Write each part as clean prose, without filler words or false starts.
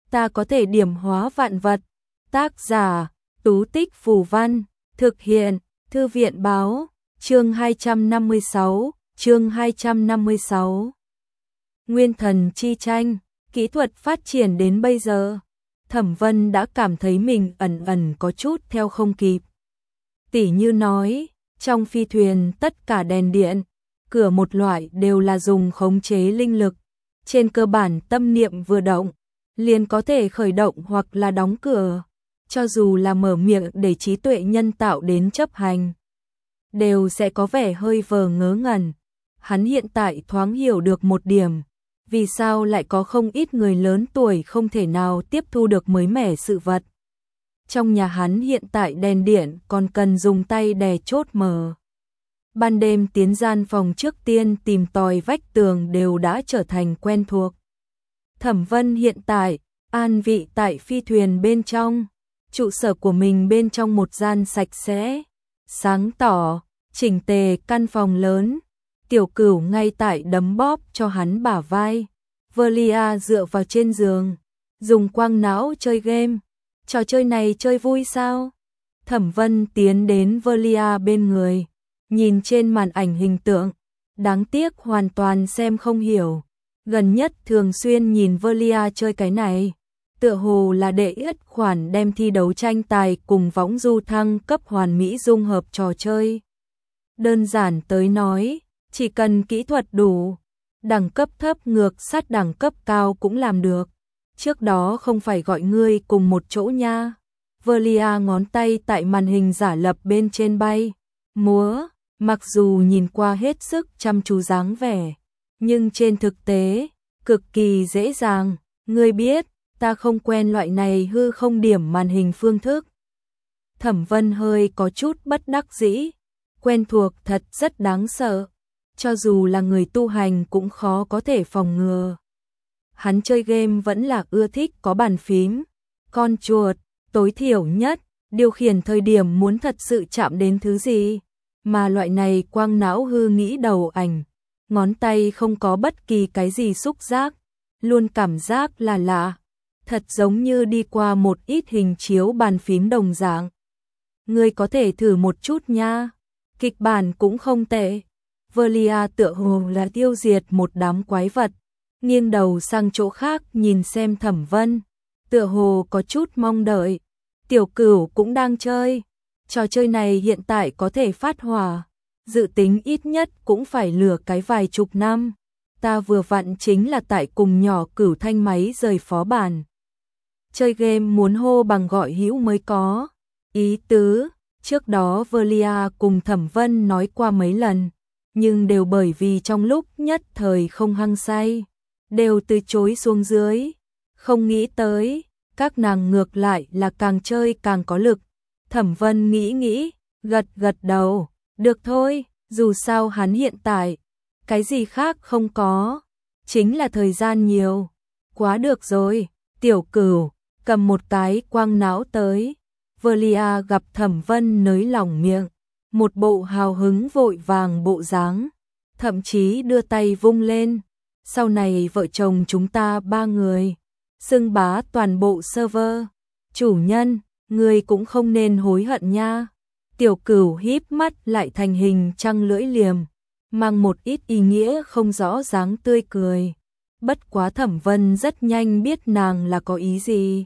ta có thể điểm hóa vạn vật. Tác giả, Tú Tích Phù Văn, thực hiện, Thư viện Báo, chương 256. Nguyên thần chi tranh, kỹ thuật phát triển đến bây giờ, Thẩm Vân đã cảm thấy mình ẩn có chút theo không kịp. Tỉ như nói, trong phi thuyền tất cả đèn điện, cửa một loại đều là dùng khống chế linh lực. Trên cơ bản tâm niệm vừa động, liền có thể khởi động hoặc là đóng cửa. Cho dù là mở miệng để trí tuệ nhân tạo đến chấp hành, đều sẽ có vẻ hơi vờ ngớ ngẩn. Hắn hiện tại thoáng hiểu được một điểm, vì sao lại có không ít người lớn tuổi không thể nào tiếp thu được mới mẻ sự vật. Trong nhà hắn hiện tại đèn điện còn cần dùng tay đè chốt mở. Ban đêm tiến gian phòng trước tiên tìm tòi vách tường đều đã trở thành quen thuộc. Thẩm Vân hiện tại an vị tại phi thuyền bên trong, trụ sở của mình bên trong một gian sạch sẽ, sáng tỏ, chỉnh tề căn phòng lớn. Tiểu Cửu ngay tại đấm bóp cho hắn bả vai. Velia dựa vào trên giường, dùng quang não chơi game. Trò chơi này chơi vui sao? Thẩm Vân tiến đến Velia bên người, nhìn trên màn ảnh hình tượng, đáng tiếc hoàn toàn xem không hiểu. Gần nhất thường xuyên nhìn Velia chơi cái này, tựa hồ là để yết khoản đem thi đấu tranh tài cùng võng du thăng cấp hoàn mỹ dung hợp trò chơi. Đơn giản tới nói, chỉ cần kỹ thuật đủ, đẳng cấp thấp ngược sát đẳng cấp cao cũng làm được. Trước đó không phải gọi ngươi cùng một chỗ nha. Velia ngón tay tại màn hình giả lập bên trên bay múa, mặc dù nhìn qua hết sức chăm chú dáng vẻ, nhưng trên thực tế cực kỳ dễ dàng. Ngươi biết, ta không quen loại này hư không điểm màn hình phương thức. Thẩm Vân hơi có chút bất đắc dĩ, quen thuộc thật rất đáng sợ, cho dù là người tu hành cũng khó có thể phòng ngừa. Hắn chơi game vẫn là ưa thích có bàn phím, con chuột, tối thiểu nhất, điều khiển thời điểm muốn thật sự chạm đến thứ gì, mà loại này quang não hư nghĩ đầu ảnh, ngón tay không có bất kỳ cái gì xúc giác, luôn cảm giác là lạ, thật giống như đi qua một ít hình chiếu bàn phím đồng dạng. Ngươi có thể thử một chút nha, kịch bản cũng không tệ. Velia tựa hồ là tiêu diệt một đám quái vật, nghiêng đầu sang chỗ khác nhìn xem Thẩm Vân, tựa hồ có chút mong đợi. Tiểu Cửu cũng đang chơi, trò chơi này hiện tại có thể phát hỏa, dự tính ít nhất cũng phải lừa cái vài chục năm. Ta vừa vặn chính là tại cùng nhỏ Cửu thanh máy rời phó bản. Chơi game muốn hô bằng gọi hữu mới có ý tứ. Trước đó Velia cùng Thẩm Vân nói qua mấy lần, nhưng đều bởi vì trong lúc nhất thời không hăng say, đều từ chối xuống dưới. Không nghĩ tới, các nàng ngược lại là càng chơi càng có lực. Thẩm Vân nghĩ, gật đầu, được thôi, dù sao hắn hiện tại, cái gì khác không có, chính là thời gian nhiều. Quá được rồi, Tiểu Cửu, cầm một cái quang não tới. Velia gặp Thẩm Vân nới lỏng miệng, một bộ hào hứng vội vàng bộ dáng, thậm chí đưa tay vung lên. Sau này vợ chồng chúng ta ba người xưng bá toàn bộ server. Chủ nhân, người cũng không nên hối hận nha. Tiểu Cửu híp mắt lại thành hình trăng lưỡi liềm, mang một ít ý nghĩa không rõ dáng tươi cười. Bất quá Thẩm Vân rất nhanh biết nàng là có ý gì.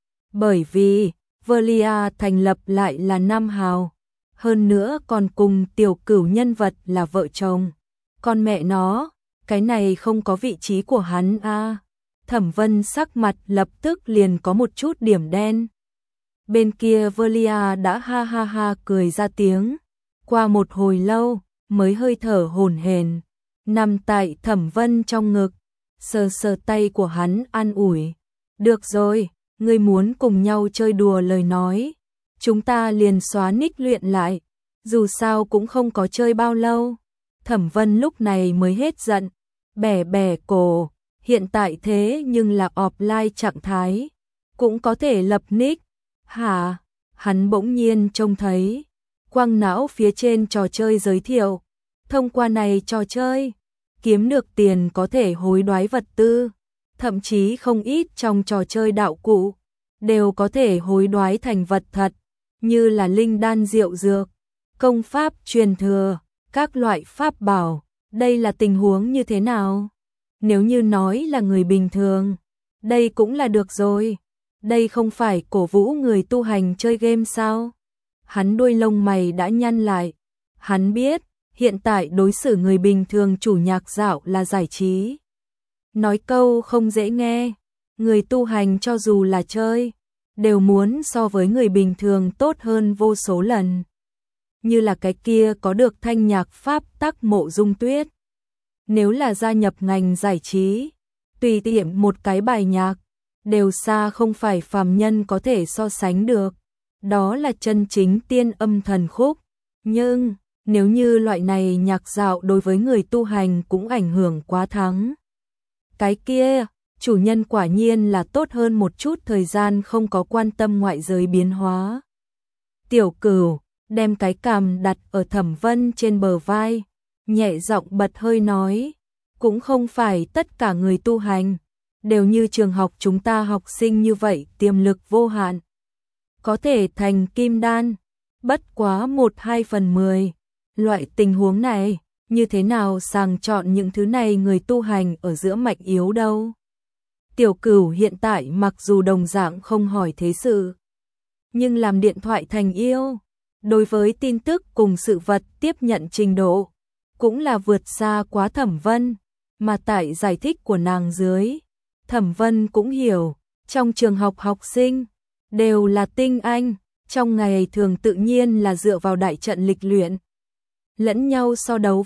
Bởi vì Velia thành lập lại là Nam Hào, hơn nữa còn cùng Tiểu Cửu nhân vật là vợ chồng. Con mẹ nó, cái này không có vị trí của hắn a. Thẩm Vân sắc mặt lập tức liền có một chút điểm đen. Bên kia Velia đã ha ha ha cười ra tiếng, qua một hồi lâu mới hơi thở hổn hển, nằm tại Thẩm Vân trong ngực, sờ sờ tay của hắn an ủi. Được rồi, ngươi muốn cùng nhau chơi đùa lời nói, chúng ta liền xóa nick luyện lại, dù sao cũng không có chơi bao lâu. Thẩm Vân lúc này mới hết giận, bẻ bẻ cổ, hiện tại thế nhưng là offline trạng thái, cũng có thể lập nick. Hả? Hắn bỗng nhiên trông thấy quang não phía trên trò chơi giới thiệu, thông qua này trò chơi, kiếm được tiền có thể hối đoái vật tư. thậm chí không ít trong trò chơi đạo cụ đều có thể hối đoái thành vật thật, như là linh đan diệu dược, công pháp truyền thừa, các loại pháp bảo. Đây là tình huống như thế nào? Nếu như nói là người bình thường, đây cũng là được rồi. Đây không phải cổ vũ người tu hành chơi game sao? Hắn đuôi lông mày đã nhăn lại. Hắn biết, hiện tại đối xử người bình thường chủ nhạc dạo là giải trí. Nói câu không dễ nghe, người tu hành cho dù là chơi, đều muốn so với người bình thường tốt hơn vô số lần. Như là cái kia có được thanh nhạc pháp tắc Mộ Dung Tuyết. Nếu là gia nhập ngành giải trí, tùy tiện một cái bài nhạc, đều xa không phải phàm nhân có thể so sánh được. Đó là chân chính tiên âm thần khúc. Nhưng, nếu như loại này nhạc dạo đối với người tu hành cũng ảnh hưởng quá thắng. Cái kia, chủ nhân quả nhiên là tốt hơn một chút thời gian không có quan tâm ngoại giới biến hóa. Tiểu Cửu đem cái cằm đặt ở Thẩm Vân trên bờ vai, nhẹ giọng bật hơi nói, cũng không phải tất cả người tu hành đều như trường học chúng ta học sinh như vậy tiềm lực vô hạn, có thể thành kim đan, bất quá 1/2/10. Loại tình huống này, như thế nào sàng chọn những thứ này người tu hành ở giữa mạnh yếu đâu? Tiểu Cửu hiện tại mặc dù đồng dạng không hỏi thế sự, nhưng làm điện thoại thành yêu, đối với tin tức cùng sự vật tiếp nhận trình độ, cũng là vượt xa quá Thẩm Vân, mà tại giải thích của nàng dưới, Thẩm Vân cũng hiểu, trong trường học học sinh, đều là tinh anh, trong ngày thường tự nhiên là dựa vào đại trận lịch luyện. Lẫn nhau so đấu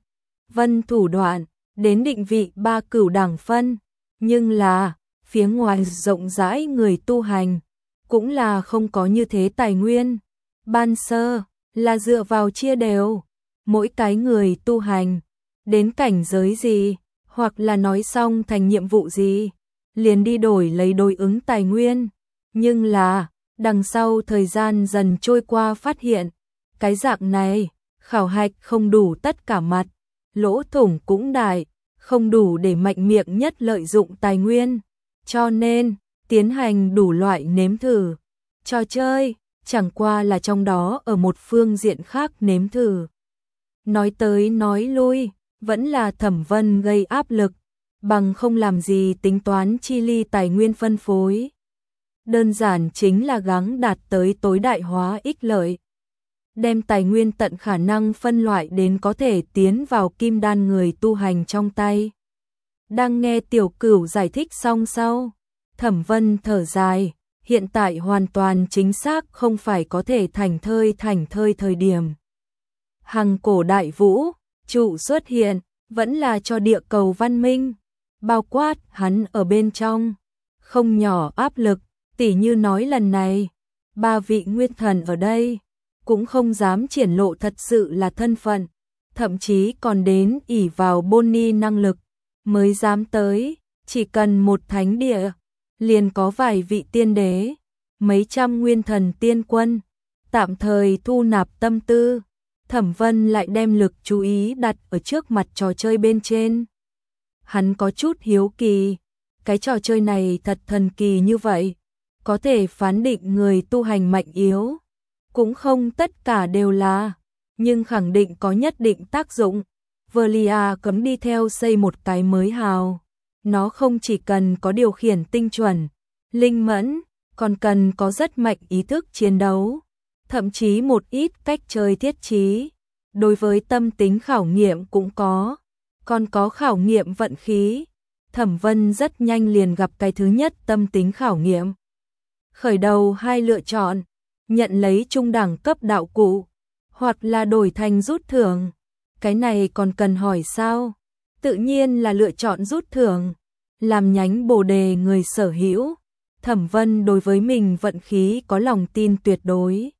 vân thủ đoạn, đến định vị 3 cửu đẳng phân, nhưng là, phía ngoài rộng rãi người tu hành, cũng là không có như thế tài nguyên. Ban sơ, là dựa vào chia đều, mỗi cái người tu hành, đến cảnh giới gì, hoặc là nói xong thành nhiệm vụ gì, liền đi đổi lấy đối ứng tài nguyên. Nhưng là, đằng sau thời gian dần trôi qua phát hiện, cái dạng này, khảo hạch không đủ tất cả mặt, lỗ thủng cũng đại, không đủ để mạnh miệng nhất lợi dụng tài nguyên, cho nên, tiến hành đủ loại nếm thử. Trò chơi, chẳng qua là trong đó ở một phương diện khác nếm thử. Nói tới nói lui, vẫn là Thẩm Vân gây áp lực, bằng không làm gì tính toán chi ly tài nguyên phân phối. Đơn giản chính là gắng đạt tới tối đại hóa ích lợi. Đem tài nguyên tận khả năng phân loại đến có thể tiến vào kim đan người tu hành trong tay. Đang nghe Tiểu Cửu giải thích xong sau, Thẩm Vân thở dài, hiện tại hoàn toàn chính xác không phải có thể thành thơi thời điểm. Hằng cổ đại vũ, trụ xuất hiện, vẫn là cho địa cầu văn minh, bao quát hắn ở bên trong, không nhỏ áp lực, tỉ như nói lần này, 3 vị nguyên thần ở đây, cũng không dám triển lộ thật sự là thân phận, thậm chí còn đến ỷ vào Bonnie năng lực, mới dám tới, chỉ cần một thánh địa, liền có vài vị tiên đế, mấy trăm nguyên thần tiên quân, tạm thời thu nạp tâm tư. Thẩm Vân lại đem lực chú ý đặt ở trước mặt trò chơi bên trên. Hắn có chút hiếu kỳ, cái trò chơi này thật thần kỳ như vậy, có thể phán định người tu hành mạnh yếu, cũng không tất cả đều là, nhưng khẳng định có nhất định tác dụng. Velia cấm đi theo xây một cái mới hào, nó không chỉ cần có điều khiển tinh chuẩn, linh mẫn, còn cần có rất mạnh ý thức chiến đấu, thậm chí một ít cách chơi thiết trí. Đối với tâm tính khảo nghiệm cũng có, còn có khảo nghiệm vận khí. Thẩm Vân rất nhanh liền gặp cái thứ nhất tâm tính khảo nghiệm. Khởi đầu 2 lựa chọn, nhận lấy trung đẳng cấp đạo cụ, hoặc là đổi thành rút thưởng. Cái này còn cần hỏi sao? Tự nhiên là lựa chọn rút thưởng, làm nhánh bồ đề người sở hữu. Thẩm Vân đối với mình vận khí có lòng tin tuyệt đối.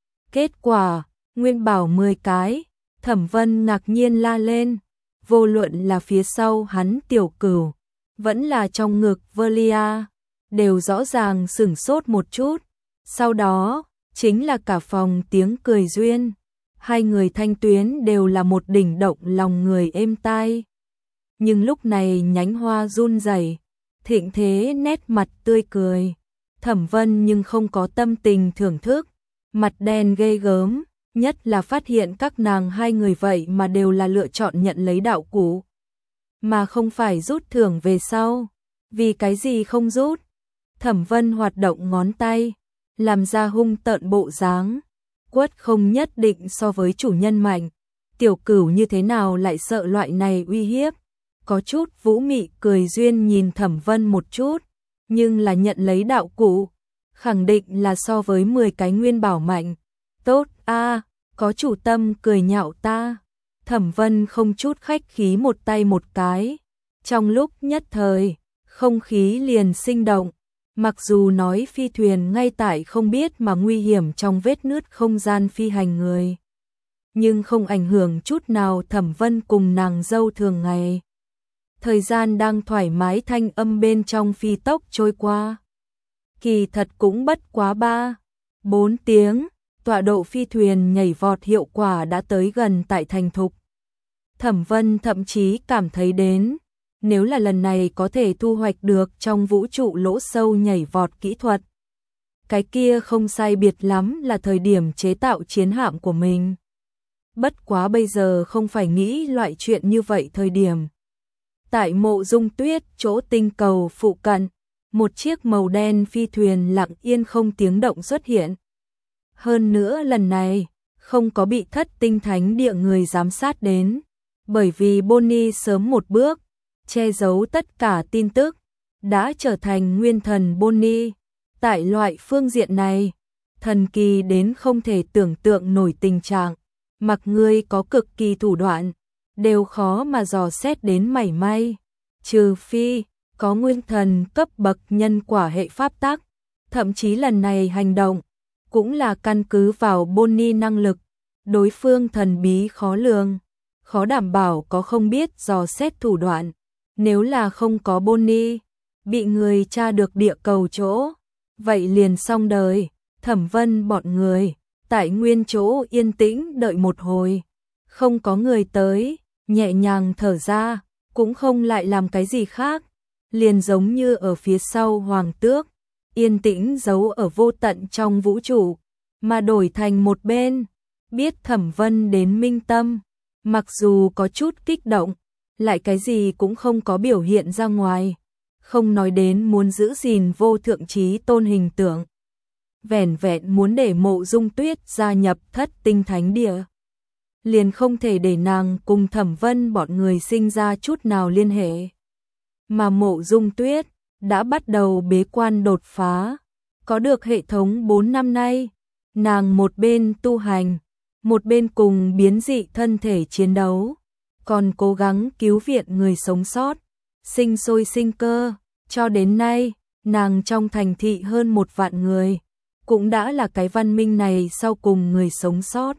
Kết quả, nguyên bảo 10 cái, Thẩm Vân ngạc nhiên la lên, vô luận là phía sau hắn Tiểu Cửu, vẫn là trong ngực Velia, đều rõ ràng sửng sốt một chút. Sau đó, chính là cả phòng tiếng cười duyên, hai người thanh tuyến đều là một đỉnh động lòng người êm tai. Nhưng lúc này nhánh hoa run rẩy, thịnh thế nét mặt tươi cười. Thẩm Vân nhưng không có tâm tình thưởng thức, mặt đen ghê gớm, nhất là phát hiện các nàng hai người vậy mà đều là lựa chọn nhận lấy đạo cụ, mà không phải rút thưởng về sau. Vì cái gì không rút? Thẩm Vân hoạt động ngón tay, làm ra hung tợn bộ dáng. Quất không nhất định so với chủ nhân mạnh. Tiểu Cửu như thế nào lại sợ loại này uy hiếp? Có chút vũ mị cười duyên nhìn Thẩm Vân một chút, nhưng là nhận lấy đạo cụ, khẳng định là so với 10 cái nguyên bảo mạnh. Tốt a, có chủ tâm cười nhạo ta. Thẩm Vân không chút khách khí một tay một cái. Trong lúc nhất thời, không khí liền sinh động. Mặc dù nói phi thuyền ngay tại không biết mà nguy hiểm trong vết nứt không gian phi hành người, nhưng không ảnh hưởng chút nào Thẩm Vân cùng nàng dâu thường ngày. Thời gian đang thoải mái thanh âm bên trong phi tốc trôi qua. Kỳ thật cũng bất quá 3-4 tiếng, tọa độ phi thuyền nhảy vọt hiệu quả đã tới gần tại thành thục. Thẩm Vân thậm chí cảm thấy đến, nếu là lần này có thể thu hoạch được trong vũ trụ lỗ sâu nhảy vọt kỹ thuật, cái kia không sai biệt lắm là thời điểm chế tạo chiến hạm của mình. Bất quá bây giờ không phải nghĩ loại chuyện như vậy thời điểm. Tại Mộ Dung Tuyết chỗ tinh cầu phụ cận, một chiếc màu đen phi thuyền lặng yên không tiếng động xuất hiện. Hơn nữa lần này, không có bị Thất Tinh Thánh Địa người giám sát đến, bởi vì Bonnie sớm một bước che giấu tất cả tin tức, đã trở thành nguyên thần Bonnie. Tại loại phương diện này, thần kỳ đến không thể tưởng tượng nổi tình trạng, mặc ngươi có cực kỳ thủ đoạn, đều khó mà dò xét đến mảy may, trừ phi có nguyên thần cấp bậc nhân quả hệ pháp tắc. Thậm chí lần này hành động cũng là căn cứ vào Bonnie năng lực, đối phương thần bí khó lường, khó đảm bảo có không biết dò xét thủ đoạn. Nếu là không có Bonnie, bị người tra được địa cầu chỗ, vậy liền xong đời. Thẩm Vân bọn người tại nguyên chỗ yên tĩnh đợi một hồi, không có người tới, nhẹ nhàng thở ra, cũng không lại làm cái gì khác, liền giống như ở phía sau hoàng tước, yên tĩnh giấu ở vô tận trong vũ trụ, mà đổi thành một bên. Biết Thẩm Vân đến minh tâm, mặc dù có chút kích động, lại cái gì cũng không có biểu hiện ra ngoài, không nói đến muốn giữ gìn vô thượng trí tôn hình tượng, vẻn vẹn muốn để Mộ Dung Tuyết gia nhập Thất Tinh Thánh Địa, liền không thể để nàng cùng Thẩm Vân bọn người sinh ra chút nào liên hệ. Mà Mộ Dung Tuyết đã bắt đầu bế quan đột phá, có được hệ thống 4 năm nay, nàng một bên tu hành, một bên cùng biến dị thân thể chiến đấu, còn cố gắng cứu viện người sống sót, sinh sôi sinh cơ. Cho đến nay, nàng trong thành thị hơn 1 vạn người, cũng đã là cái văn minh này sau cùng người sống sót.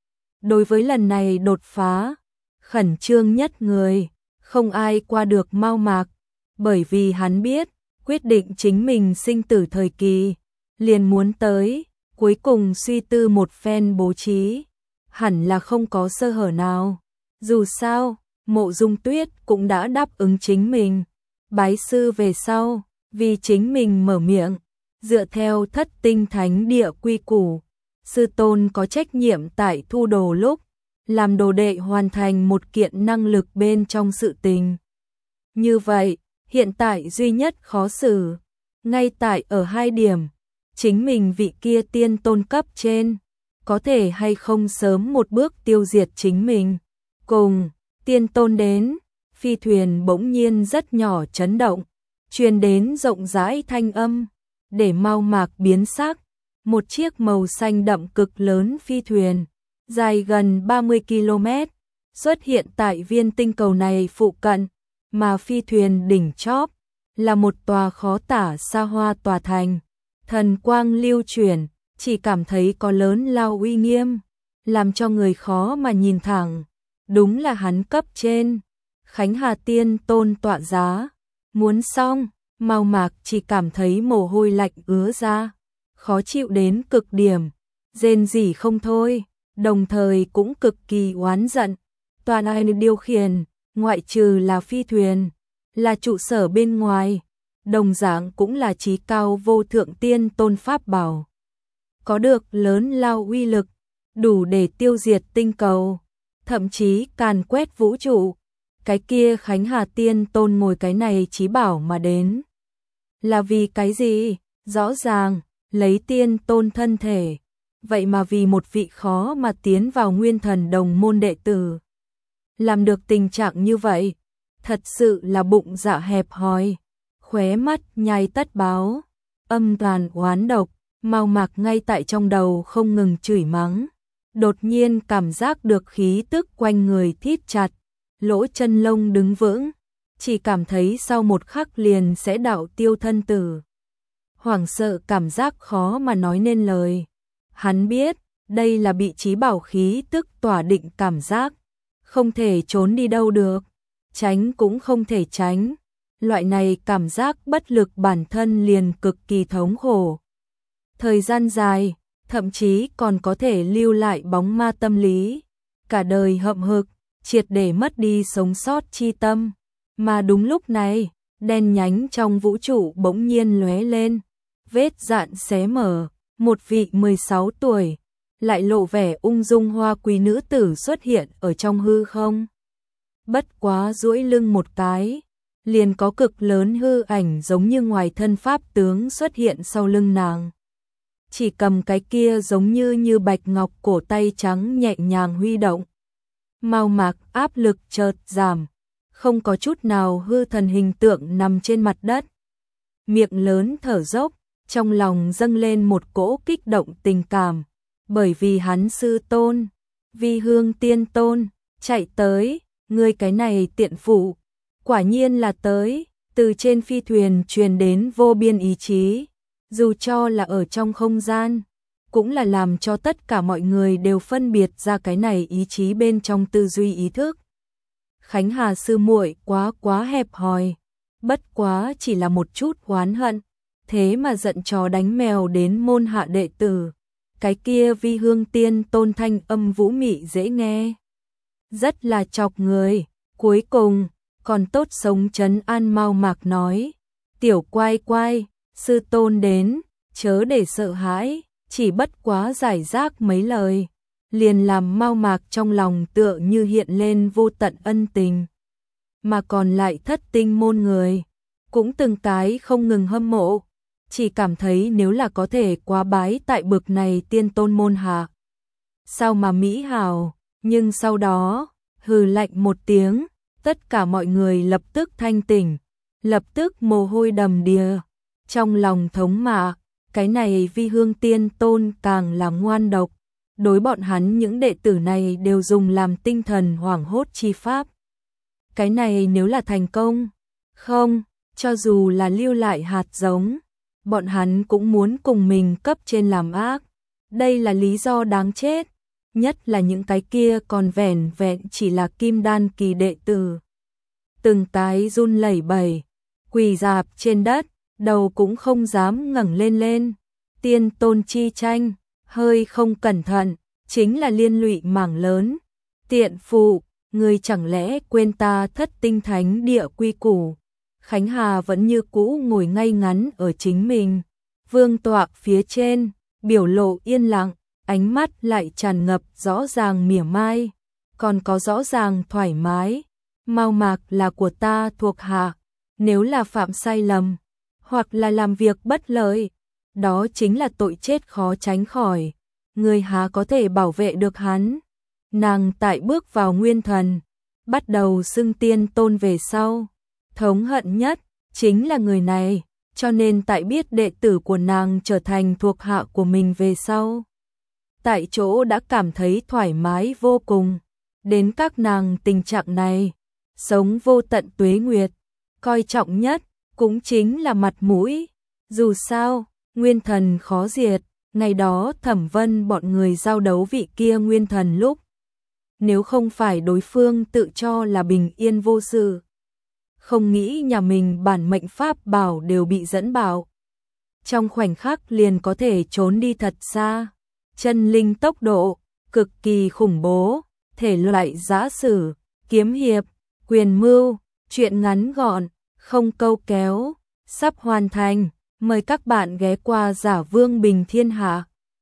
Đối với lần này đột phá, khẩn trương nhất người, không ai qua được Mao Mạc, bởi vì hắn biết, quyết định chính mình sinh tử thời kỳ, liền muốn tới, cuối cùng suy tư một phen bố trí, hẳn là không có sơ hở nào. Dù sao, Mộ Dung Tuyết cũng đã đáp ứng chính mình, bái sư về sau, vì chính mình mở miệng, dựa theo Thất Tinh Thánh Địa quy củ, sư tôn có trách nhiệm tại thu đồ lúc, làm đồ đệ hoàn thành một kiện năng lực bên trong sự tình. Như vậy, hiện tại duy nhất khó xử, ngay tại ở 2 điểm, chính mình vị kia tiên tôn cấp trên, có thể hay không sớm một bước tiêu diệt chính mình. Cùng tiên tôn đến, phi thuyền bỗng nhiên rất nhỏ chấn động, truyền đến rộng rãi thanh âm, để Mao Mạc biến sắc. Một chiếc màu xanh đậm cực lớn phi thuyền, dài gần 30 km, xuất hiện tại viên tinh cầu này phụ cận, mà phi thuyền đỉnh chóp là một tòa khó tả xa hoa tòa thành, thần quang lưu chuyển, chỉ cảm thấy có lớn lao uy nghiêm, làm cho người khó mà nhìn thẳng. Đúng là hắn cấp trên, Khánh Hà Tiên Tôn tọa giá. Muốn xong, Mao Mạc chỉ cảm thấy mồ hôi lạnh ứa ra, khó chịu đến cực điểm, rên rỉ không thôi, đồng thời cũng cực kỳ oán giận. Toàn ai điều khiển, ngoại trừ là phi thuyền, là trụ sở bên ngoài, đồng dạng cũng là chí cao vô thượng tiên tôn pháp bảo. Có được lớn lao uy lực, đủ để tiêu diệt tinh cầu, thậm chí càn quét vũ trụ. Cái kia Khánh Hà tiên tôn ngồi cái này chí bảo mà đến. Là vì cái gì? Rõ ràng, lấy tiên tôn thân thể. Vậy mà vì một vị khó mà tiến vào Nguyên Thần đồng môn đệ tử. Làm được tình trạng như vậy, thật sự là bụng dạ hẹp hòi, khóe mắt nhai tất báo, âm toàn oán độc, Mao Mạc ngay tại trong đầu không ngừng chửi mắng. Đột nhiên cảm giác được khí tức quanh người thít chặt, lỗ chân lông đứng vững, chỉ cảm thấy sau một khắc liền sẽ đạo tiêu thân tử. Hoảng sợ cảm giác khó mà nói nên lời. Hắn biết, đây là bị chí bảo khí tức tỏa định cảm giác, không thể trốn đi đâu được, tránh cũng không thể tránh. Loại này cảm giác bất lực bản thân liền cực kỳ thống khổ. Thời gian dài, thậm chí còn có thể lưu lại bóng ma tâm lý, cả đời hậm hực, triệt để mất đi sống sót chi tâm. Mà đúng lúc này, đen nhánh trong vũ trụ bỗng nhiên lóe lên, vết dạn xé mở, một vị 16 tuổi, lại lộ vẻ ung dung hoa quý nữ tử xuất hiện ở trong hư không. Bất quá duỗi lưng một cái, liền có cực lớn hư ảnh giống như ngoài thân pháp tướng xuất hiện sau lưng nàng. Chỉ cầm cái kia giống như bạch ngọc cổ tay trắng nhẹ nhàng huy động. Mao Mạc áp lực chợt giảm, không có chút nào hư thần hình tượng nằm trên mặt đất. Miệng lớn thở dốc, trong lòng dâng lên một cỗ kích động tình cảm, bởi vì hắn sư tôn, Vi Hương tiên tôn, chạy tới, ngươi cái này tiện phụ, quả nhiên là tới, từ trên phi thuyền truyền đến vô biên ý chí, dù cho là ở trong không gian, cũng là làm cho tất cả mọi người đều phân biệt ra cái này ý chí bên trong tư duy ý thức. Khánh Hà sư muội quá hẹp hòi, bất quá chỉ là một chút oán hận, thế mà giận chó đánh mèo đến môn hạ đệ tử. Cái kia Vi Hương tiên tôn thanh âm vũ mị dễ nghe, rất là chọc người. Cuối cùng còn tốt sống trấn an Mao Mạc nói, tiểu quai quai, sư tôn đến, chớ để sợ hãi. Chỉ bất quá giải rác mấy lời, liền làm Mao Mạc trong lòng tựa như hiện lên vô tận ân tình. Mà còn lại thất tinh môn người, cũng từng cái không ngừng hâm mộ, chỉ cảm thấy nếu là có thể quá bái tại bực này tiên tôn môn hạ. Sao mà mỹ hảo, nhưng sau đó, hừ lạnh một tiếng, tất cả mọi người lập tức thanh tỉnh, lập tức mồ hôi đầm đìa, trong lòng thống mạ. Cái này Vi Hương tiên tôn càng là ngoan độc, đối bọn hắn những đệ tử này đều dùng làm tinh thần hoảng hốt chi pháp. Cái này nếu là thành công, không, cho dù là lưu lại hạt giống, bọn hắn cũng muốn cùng mình cấp trên làm ác. Đây là lý do đáng chết, nhất là những cái kia còn vẻn vẹn chỉ là kim đan kỳ đệ tử. Từng cái run lẩy bẩy, quỳ rạp trên đất, đầu cũng không dám ngẩng lên. Tiên tôn chi tranh, hơi không cẩn thận, chính là liên lụy mảng lớn. Tiện phụ, ngươi chẳng lẽ quên ta thất tinh thánh địa quy củ. Khánh Hà vẫn như cũ ngồi ngay ngắn ở chính mình, vương tọa phía trên, biểu lộ yên lặng, ánh mắt lại tràn ngập rõ ràng mỉa mai, còn có rõ ràng thoải mái. Mao Mạc là của ta thuộc hạ, nếu là phạm sai lầm, hoặc là làm việc bất lợi, đó chính là tội chết khó tránh khỏi, người há có thể bảo vệ được hắn. Nàng tại bước vào nguyên thần, bắt đầu xưng tiên tôn về sau, thống hận nhất chính là người này, cho nên tại biết đệ tử của nàng trở thành thuộc hạ của mình về sau, tại chỗ đã cảm thấy thoải mái vô cùng. Đến các nàng tình trạng này, sống vô tận tuế nguyệt, coi trọng nhất cũng chính là mặt mũi. Dù sao, nguyên thần khó diệt, ngày đó Thẩm Vân bọn người giao đấu vị kia nguyên thần lúc, nếu không phải đối phương tự cho là bình yên vô sự, không nghĩ nhà mình bản mệnh pháp bảo đều bị dẫn bảo, trong khoảnh khắc liền có thể trốn đi thật xa. Chân linh tốc độ cực kỳ khủng bố, thể loại giã sử, kiếm hiệp, quyền mưu, chuyện ngắn gọn, không câu kéo, sắp hoàn thành, mời các bạn ghé qua Giả Vương Bình Thiên Hạ.